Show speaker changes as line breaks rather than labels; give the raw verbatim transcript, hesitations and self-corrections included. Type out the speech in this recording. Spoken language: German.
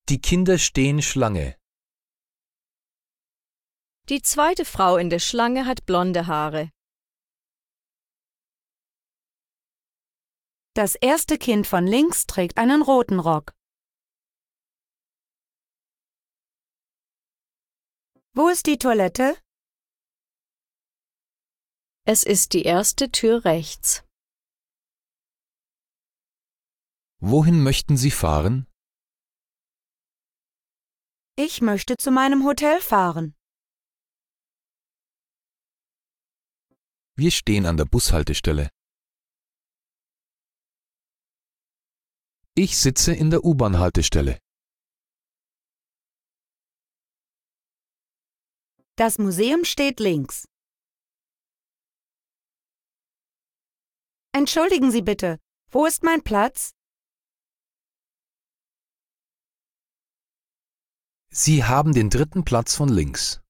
Die Kinder stehen Schlange.
Die zweite Frau in der Schlange hat blonde Haare.
Das erste Kind von links trägt einen roten Rock. Wo ist die Toilette?
Es ist die erste Tür rechts.
Wohin möchten Sie fahren?
Ich möchte zu meinem Hotel fahren.
Wir stehen an der Bushaltestelle. Ich sitze in der U-Bahn-Haltestelle.
Das Museum steht links. Entschuldigen Sie bitte, wo ist mein Platz?
Sie haben den dritten Platz von links.